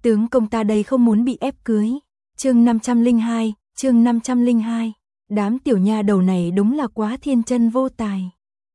Tướng công ta đây không muốn bị ép cưới. Chương 502. Đám tiểu nha đầu này đúng là quá thiên chân vô tài.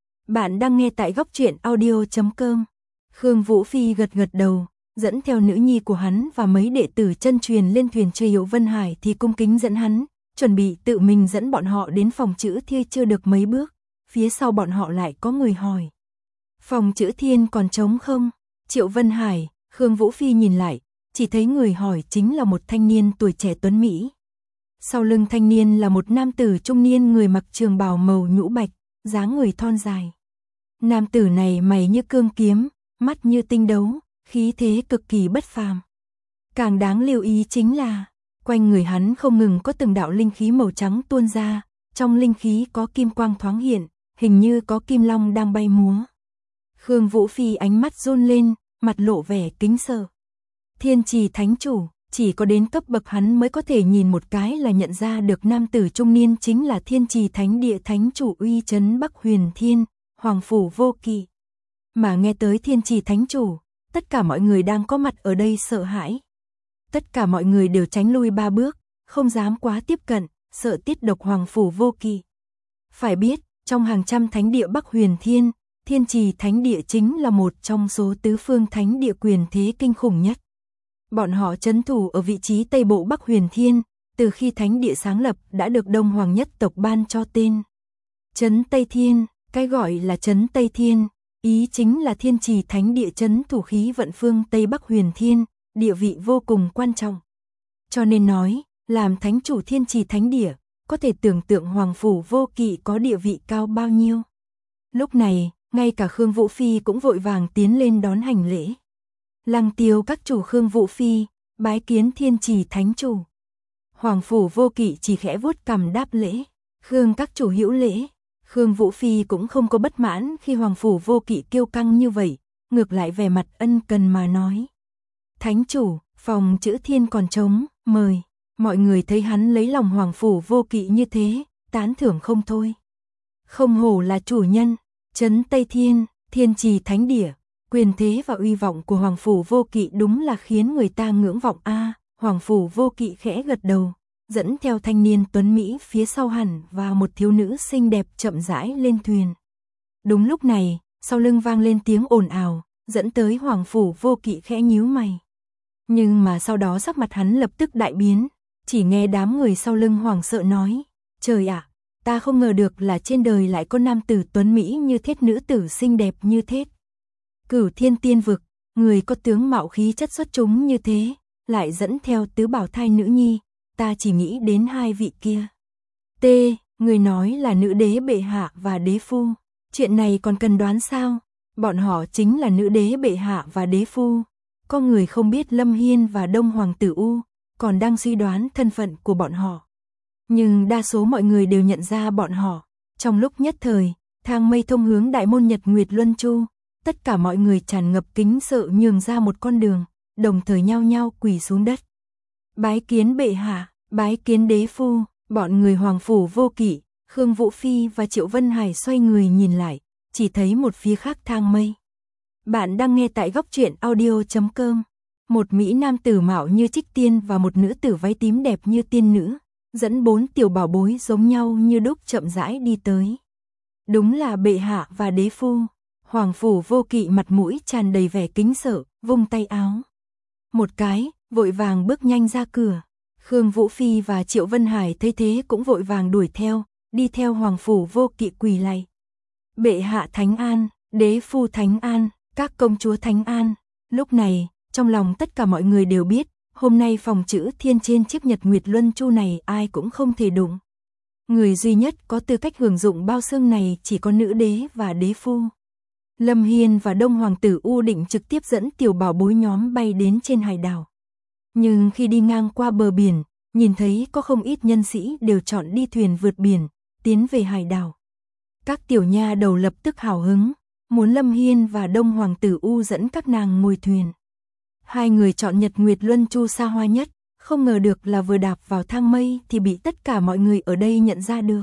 Bạn đang nghe tại Góc Truyện Audio.com. Khương Vũ Phi gật gật đầu, dẫn theo nữ nhi của hắn và mấy đệ tử chân truyền lên thuyền chơi Hiệu Vân Hải thì cung kính dẫn hắn, chuẩn bị tự mình dẫn bọn họ đến phòng chữ Thiên. Chưa được mấy bước, phía sau bọn họ lại có người hỏi. Phòng chữ Thiên còn trống không? Triệu Vân Hải, Khương Vũ Phi nhìn lại, chỉ thấy người hỏi chính là một thanh niên tuổi trẻ tuấn Mỹ. Sau lưng thanh niên là một nam tử trung niên người mặc trường bào màu nhũ bạch, dáng người thon dài. Nam tử này mày như cương kiếm, mắt như tinh đấu, khí thế cực kỳ bất phàm. Càng đáng lưu ý chính là, quanh người hắn không ngừng có từng đạo linh khí màu trắng tuôn ra, trong linh khí có kim quang thoáng hiện, hình như có kim long đang bay múa. Khương Vũ Phi ánh mắt run lên, mặt lộ vẻ kính sợ. Thiên Trì Thánh Chủ, chỉ có đến cấp bậc hắn mới có thể nhìn một cái là nhận ra được nam tử trung niên chính là Thiên Trì Thánh Địa Thánh Chủ uy chấn Bắc Huyền Thiên, Hoàng Phủ Vô Kỵ. Mà nghe tới Thiên Trì Thánh Chủ, tất cả mọi người đang có mặt ở đây sợ hãi. Tất cả mọi người đều tránh lui 3 bước, không dám quá tiếp cận, sợ tiết độc Hoàng Phủ Vô Kỵ. Phải biết, trong hàng trăm thánh địa Bắc Huyền Thiên, Thiên Trì Thánh Địa chính là một trong số tứ phương thánh địa quyền thế kinh khủng nhất. Bọn họ trấn thủ ở vị trí Tây Bộ Bắc Huyền Thiên, từ khi thánh địa sáng lập đã được Đông Hoàng nhất tộc ban cho tên. Trấn Tây Thiên, cái gọi là Trấn Tây Thiên, ý chính là Thiên Trì Thánh Địa trấn thủ khí vận phương Tây Bắc Huyền Thiên, địa vị vô cùng quan trọng. Cho nên nói, làm thánh chủ Thiên Trì Thánh Địa, có thể tưởng tượng Hoàng Phủ Vô Kỵ có địa vị cao bao nhiêu. Lúc này, ngay cả Khương Vũ Phi cũng vội vàng tiến lên đón hành lễ. Lăng Tiêu các chủ Khương Vũ Phi, bái kiến Thiên Trì Thánh Chủ. Hoàng Phủ Vô Kỵ chỉ khẽ vuốt cằm đáp lễ. Khương các chủ hữu lễ. Khương Vũ Phi cũng không có bất mãn khi Hoàng Phủ Vô Kỵ kiêu căng như vậy, ngược lại vẻ mặt ân cần mà nói. Thánh chủ, phòng chữ Thiên còn trống, mời. Mọi người thấy hắn lấy lòng Hoàng Phủ Vô Kỵ như thế, tán thưởng không thôi. Không hổ là chủ nhân, Trấn Tây Thiên, Thiên Trì Thánh Địa, quyền thế và uy vọng của Hoàng Phủ Vô Kỵ đúng là khiến người ta ngưỡng vọng a. Hoàng Phủ Vô Kỵ khẽ gật đầu, dẫn theo thanh niên tuấn Mỹ phía sau hẳn và một thiếu nữ xinh đẹp chậm rãi lên thuyền. Đúng lúc này, sau lưng vang lên tiếng ồn ào, dẫn tới Hoàng Phủ Vô Kỵ khẽ nhíu mày. Nhưng mà sau đó sắc mặt hắn lập tức đại biến, chỉ nghe đám người sau lưng hoảng sợ nói, trời ạ, ta không ngờ được là trên đời lại có nam tử tuấn Mỹ như thế, nữ tử xinh đẹp như thế. Cửu Thiên Tiên Vực, người có tướng mạo khí chất xuất chúng như thế, lại dẫn theo tứ bảo thai nữ nhi, ta chỉ nghĩ đến 2 vị kia. T, người nói là nữ đế bệ hạ và đế phu, chuyện này còn cần đoán sao? Bọn họ chính là nữ đế bệ hạ và đế phu. Có người không biết Lâm Hiên và Đông Hoàng tử U, còn đang suy đoán thân phận của bọn họ. Nhưng đa số mọi người đều nhận ra bọn họ. Trong lúc nhất thời, thang mây thông hướng đại môn Nhật Nguyệt Luân Chu, tất cả mọi người tràn ngập kính sợ nhường ra một con đường, đồng thời nhao nhao quỳ xuống đất. Bái kiến bệ hạ, bái kiến đế phu. Bọn người Hoàng Phủ Vô Kỵ, Khương Vũ Phi và Triệu Vân Hải xoay người nhìn lại, chỉ thấy một phía khác thang mây. Bạn đang nghe tại Góc Truyện Audio.com. Một mỹ nam tử mạo như trích tiên và một nữ tử váy tím đẹp như tiên nữ, dẫn 4 tiểu bảo bối giống nhau như đúc chậm rãi đi tới. Đúng là bệ hạ và đế phu. Hoàng Phủ Vô Kỵ mặt mũi tràn đầy vẻ kính sợ, vung tay áo một cái, vội vàng bước nhanh ra cửa. Khương Vũ Phi và Triệu Vân Hải thấy thế cũng vội vàng đuổi theo, đi theo Hoàng Phủ Vô Kỵ quỳ lạy. Bệ hạ thánh an, đế phu thánh an, các công chúa thánh an. Lúc này, trong lòng tất cả mọi người đều biết, hôm nay phòng chữ Thiên trên chiếc Nhật Nguyệt Luân Chu này ai cũng không thể đụng. Người duy nhất có tư cách hưởng dụng bao xương này chỉ có nữ đế và đế phu. Lâm Hiên và Đông Hoàng tử U định trực tiếp dẫn tiểu bảo bối nhóm bay đến trên hải đảo. Nhưng khi đi ngang qua bờ biển, nhìn thấy có không ít nhân sĩ đều chọn đi thuyền vượt biển, tiến về hải đảo. Các tiểu nha đầu lập tức hào hứng, muốn Lâm Hiên và Đông Hoàng tử U dẫn các nàng ngồi thuyền. 2 người chọn Nhật Nguyệt Luân Chu xa hoa nhất, không ngờ được là vừa đạp vào thang mây thì bị tất cả mọi người ở đây nhận ra được.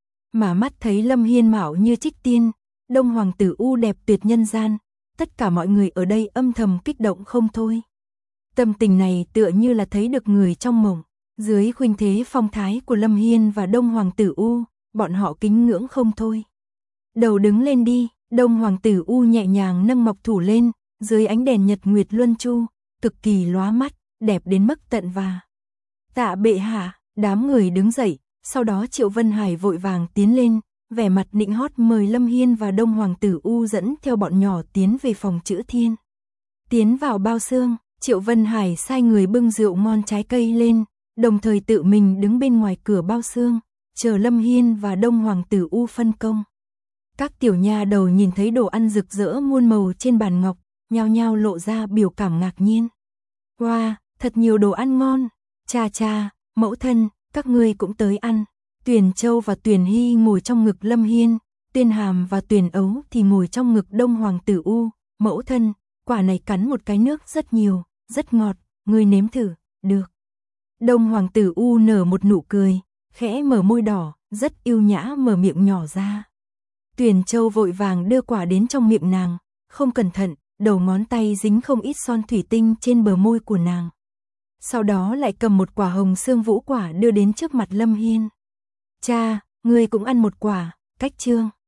Mà mắt thấy Lâm Hiên mạo như trích tiên, Đông Hoàng tử U đẹp tuyệt nhân gian, tất cả mọi người ở đây âm thầm kích động không thôi. Tâm tình này tựa như là thấy được người trong mộng. Dưới khuynh thế phong thái của Lâm Hiên và Đông Hoàng tử U, bọn họ kính ngưỡng không thôi. Đầu đứng lên đi, Đông Hoàng tử U nhẹ nhàng nâng mộc thủ lên, dưới ánh đèn nhật nguyệt luân chu, cực kỳ lóa mắt, đẹp đến mức tận và. Tạ bệ hạ, đám người đứng dậy, sau đó Triệu Vân Hải vội vàng tiến lên, vẻ mặt nịnh hót mời Lâm Hiên và Đông Hoàng tử U dẫn theo bọn nhỏ tiến về phòng chữ thiên. Tiến vào bao xương, Triệu Vân Hải sai người bưng rượu ngon trái cây lên, đồng thời tự mình đứng bên ngoài cửa bao xương, chờ Lâm Hiên và Đông Hoàng tử U phân công. Các tiểu nha đầu nhìn thấy đồ ăn rực rỡ muôn màu trên bàn ngọc, nhao nhao lộ ra biểu cảm ngạc nhiên. Wow, thật nhiều đồ ăn ngon, cha cha, mẫu thân, các ngươi cũng tới ăn. Tuyền Châu và Tuyền Hy ngồi trong ngực Lâm Hiên, Tuyên Hàm và Tuyền Ấu thì ngồi trong ngực Đông Hoàng tử U. Mẫu thân, quả này cắn một cái nước rất nhiều, rất ngọt, ngươi nếm thử, được. Đông Hoàng tử U nở một nụ cười, khẽ mở môi đỏ, rất yêu nhã mở miệng nhỏ ra. Tuyền Châu vội vàng đưa quả đến trong miệng nàng, không cẩn thận, đầu ngón tay dính không ít son thủy tinh trên bờ môi của nàng. Sau đó lại cầm một quả hồng xương vũ quả đưa đến trước mặt Lâm Hiên. Cha, ngươi cũng ăn một quả, cách chương.